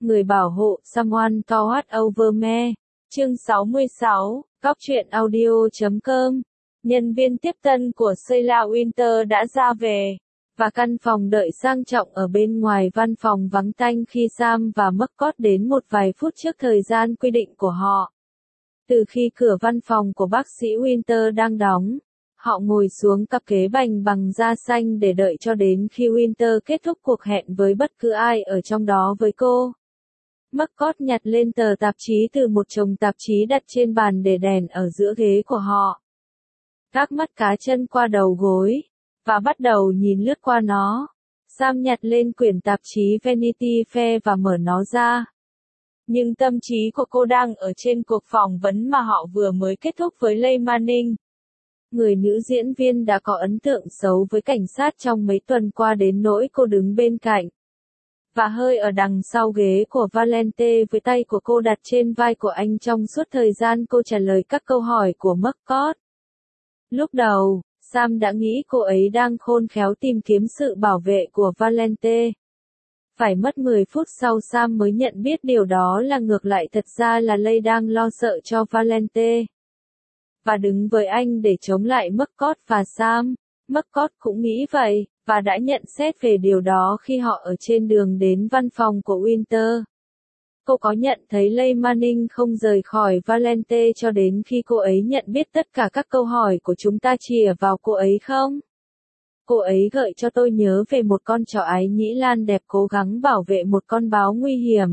Người bảo hộ, Someone to watch over me. Chương 66, Góc truyện audio.com. Nhân viên tiếp tân của Sheila Winter đã ra về, và căn phòng đợi sang trọng ở bên ngoài văn phòng vắng tanh khi Sam và McCord đến một vài phút trước thời gian quy định của họ. Từ khi cửa văn phòng của bác sĩ Winter đang đóng, họ ngồi xuống cặp ghế bành bằng da xanh để đợi cho đến khi Winter kết thúc cuộc hẹn với bất cứ ai ở trong đó với cô. McCord nhặt lên tờ tạp chí từ một chồng tạp chí đặt trên bàn để đèn ở giữa ghế của họ. Gác mắt cá chân qua đầu gối, và bắt đầu nhìn lướt qua nó. Sam nhặt lên quyển tạp chí Vanity Fair và mở nó ra. Nhưng tâm trí của cô đang ở trên cuộc phỏng vấn mà họ vừa mới kết thúc với Leigh Manning. Người nữ diễn viên đã có ấn tượng xấu với cảnh sát trong mấy tuần qua đến nỗi cô đứng bên cạnh và hơi ở đằng sau ghế của Valente với tay của cô đặt trên vai của anh trong suốt thời gian cô trả lời các câu hỏi của McCord. Lúc đầu, Sam đã nghĩ cô ấy đang khôn khéo tìm kiếm sự bảo vệ của Valente. Phải mất 10 phút sau Sam mới nhận biết điều đó là ngược lại, thật ra là Leigh đang lo sợ cho Valente và đứng với anh để chống lại McCord và Sam. McCord cũng nghĩ vậy, và đã nhận xét về điều đó khi họ ở trên đường đến văn phòng của Winter. Cô có nhận thấy Leigh Manning không rời khỏi Valente cho đến khi cô ấy nhận biết tất cả các câu hỏi của chúng ta chìa vào cô ấy không? Cô ấy gợi cho tôi nhớ về một con chó ái nhĩ lan đẹp cố gắng bảo vệ một con báo nguy hiểm.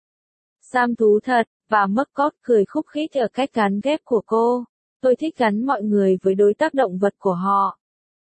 Sam thú thật, và McCord cười khúc khích ở cách gắn ghép của cô. Tôi thích gắn mọi người với đối tác động vật của họ.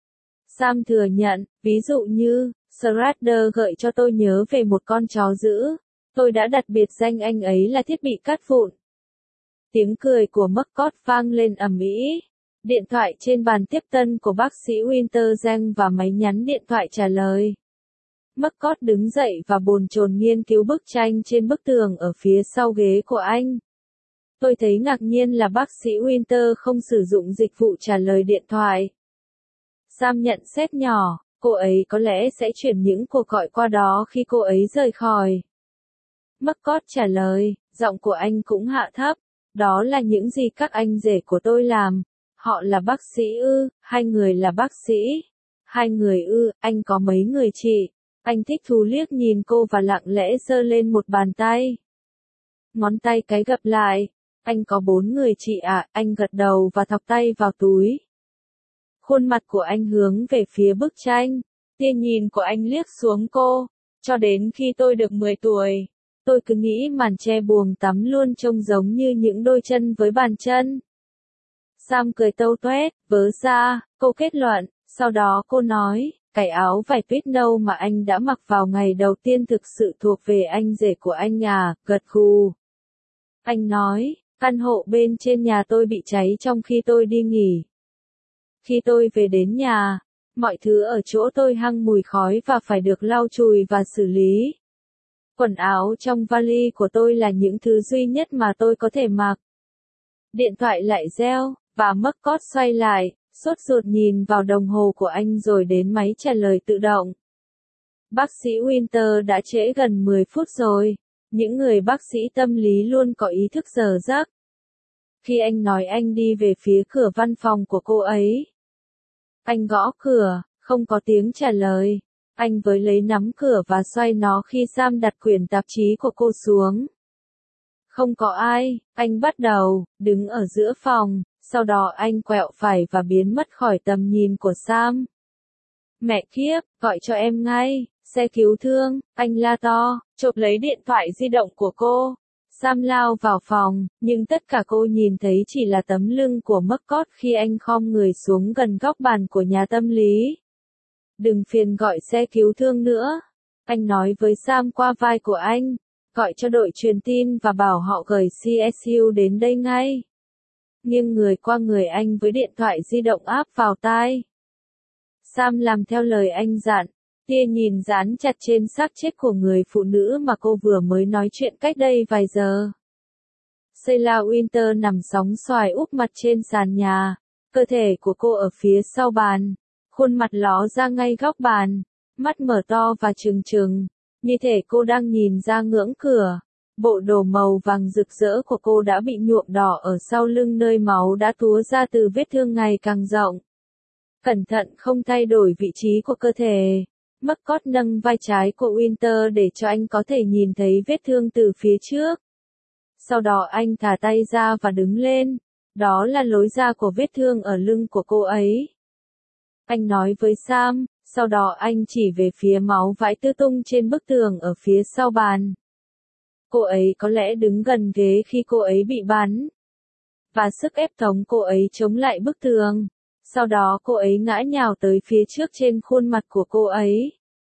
Sam thừa nhận, ví dụ như, Schrader gợi cho tôi nhớ về một con chó dữ. Tôi đã đặt biệt danh anh ấy là thiết bị cắt vụn. Tiếng cười của McCord vang lên ầm ĩ. Điện thoại trên bàn tiếp tân của bác sĩ Winter reng và máy nhắn điện thoại trả lời. McCord đứng dậy và bồn chồn nghiên cứu bức tranh trên bức tường ở phía sau ghế của anh. Tôi thấy ngạc nhiên là bác sĩ Winter không sử dụng dịch vụ trả lời điện thoại. Sam nhận xét nhỏ, cô ấy có lẽ sẽ chuyển những cuộc gọi qua đó khi cô ấy rời khỏi. McCord trả lời, giọng của anh cũng hạ thấp. Đó là những gì các anh rể của tôi làm. Họ là bác sĩ ư? Hai người là bác sĩ. Hai người ư? Anh có mấy người chị? Anh thích thú liếc nhìn cô và lặng lẽ giơ lên một bàn tay. Ngón tay cái gập lại. Anh có 4 người chị ạ. Anh gật đầu và thọc tay vào túi. Khuôn mặt của anh hướng về phía bức tranh. Tia nhìn của anh liếc xuống cô. Cho đến khi tôi được 10 tuổi, tôi cứ nghĩ màn che buồng tắm luôn trông giống như những đôi chân với bàn chân. Sam cười tâu toét, vớ ra, cô kết luận, sau đó cô nói, cái áo vải tuyết nâu mà anh đã mặc vào ngày đầu tiên thực sự thuộc về anh rể của anh à, gật gù. Anh nói, căn hộ bên trên nhà tôi bị cháy trong khi tôi đi nghỉ. Khi tôi về đến nhà, mọi thứ ở chỗ tôi hăng mùi khói và phải được lau chùi và xử lý. Quần áo trong vali của tôi là những thứ duy nhất mà tôi có thể mặc. Điện thoại lại reo, và McCord xoay lại, sốt ruột nhìn vào đồng hồ của anh rồi đến máy trả lời tự động. Bác sĩ Winter đã trễ gần 10 phút rồi. Những người bác sĩ tâm lý luôn có ý thức giờ giấc. Khi anh nói anh đi về phía cửa văn phòng của cô ấy. Anh gõ cửa, không có tiếng trả lời. Anh với lấy nắm cửa và xoay nó khi Sam đặt quyển tạp chí của cô xuống. Không có ai, anh bắt đầu, đứng ở giữa phòng, sau đó anh quẹo phải và biến mất khỏi tầm nhìn của Sam. Mẹ kiếp, gọi cho em ngay, xe cứu thương, anh la to, chộp lấy điện thoại di động của cô. Sam lao vào phòng, nhưng tất cả cô nhìn thấy chỉ là tấm lưng của McCord khi anh khom người xuống gần góc bàn của nhà tâm lý. Đừng phiền gọi xe cứu thương nữa. Anh nói với Sam qua vai của anh. Gọi cho đội truyền tin và bảo họ gửi CSU đến đây ngay. Nghiêng người qua người anh với điện thoại di động áp vào tai. Sam làm theo lời anh dặn. Tia nhìn dán chặt trên xác chết của người phụ nữ mà cô vừa mới nói chuyện cách đây vài giờ. Sheila Winter nằm sóng xoài úp mặt trên sàn nhà. Cơ thể của cô ở phía sau bàn. Khuôn mặt ló ra ngay góc bàn. Mắt mở to và trừng trừng. như thể cô đang nhìn ra ngưỡng cửa. Bộ đồ màu vàng rực rỡ của cô đã bị nhuộm đỏ ở sau lưng nơi máu đã túa ra từ vết thương ngày càng rộng. Cẩn thận không thay đổi vị trí của cơ thể. McCord nâng vai trái của Winter để cho anh có thể nhìn thấy vết thương từ phía trước. Sau đó anh thả tay ra và đứng lên. Đó là lối ra của vết thương ở lưng của cô ấy. Anh nói với Sam, sau đó anh chỉ về phía máu vãi tứ tung trên bức tường ở phía sau bàn. Cô ấy có lẽ đứng gần ghế khi cô ấy bị bắn. Và sức ép tống cô ấy chống lại bức tường. Sau đó cô ấy ngã nhào tới phía trước trên khuôn mặt của cô ấy.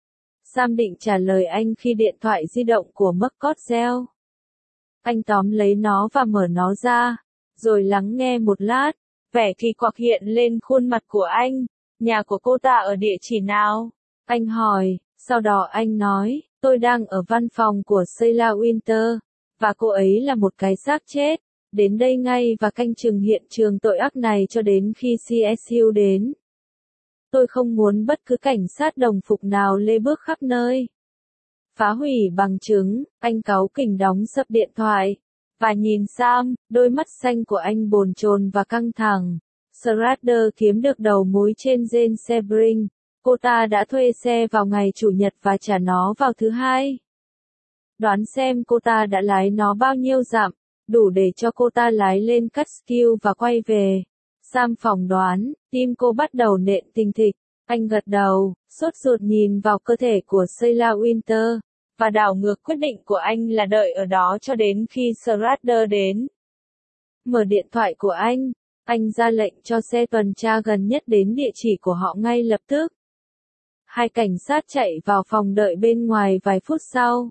Sam định trả lời anh khi điện thoại di động của McCord reo. Anh tóm lấy nó và mở nó ra, rồi lắng nghe một lát. Vẻ kỳ quặc hiện lên khuôn mặt của anh. Nhà của cô ta ở địa chỉ nào? Anh hỏi, sau đó anh nói, tôi đang ở văn phòng của Sheila Winter, và cô ấy là một cái xác chết. Đến đây ngay và canh chừng hiện trường tội ác này cho đến khi CSU đến. Tôi không muốn bất cứ cảnh sát đồng phục nào lê bước khắp nơi. Phá hủy bằng chứng, anh cáu kỉnh đóng sập điện thoại. Và nhìn Sam, đôi mắt xanh của anh bồn chồn và căng thẳng. Schrader kiếm được đầu mối trên Jane Sebring. Cô ta đã thuê xe vào ngày Chủ nhật và trả nó vào thứ Hai. Đoán xem cô ta đã lái nó bao nhiêu dặm, đủ để cho cô ta lái lên Catskill và quay về. Sam phỏng đoán, tim cô bắt đầu nện thình thịch. Anh gật đầu, sốt ruột nhìn vào cơ thể của Sheila Winter, và đảo ngược quyết định của anh là đợi ở đó cho đến khi Schrader đến. Mở điện thoại của anh ra lệnh cho xe tuần tra gần nhất đến địa chỉ của họ ngay lập tức. Hai cảnh sát chạy vào phòng đợi bên ngoài vài phút sau.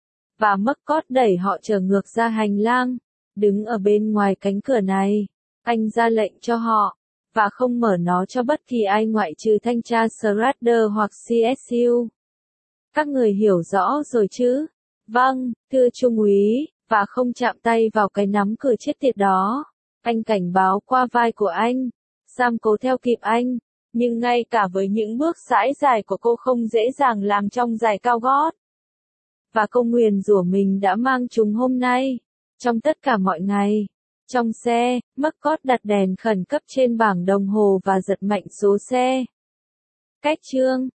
Và McCord đẩy họ trở ngược ra hành lang. Đứng ở bên ngoài cánh cửa này, anh ra lệnh cho họ, và không mở nó cho bất kỳ ai ngoại trừ thanh tra Schrader hoặc CSU. Các người hiểu rõ rồi chứ? Vâng, thưa Trung úy, và không chạm tay vào cái nắm cửa chết tiệt đó. Anh cảnh báo qua vai của anh. Sam cố theo kịp anh, nhưng ngay cả với những bước sải dài của cô không dễ dàng làm trong giày cao gót. Và cô nguyền rủa mình đã mang chúng hôm nay. Trong tất cả mọi ngày. Trong xe, McCord đặt đèn khẩn cấp trên bảng đồng hồ và giật mạnh số xe. Cách chương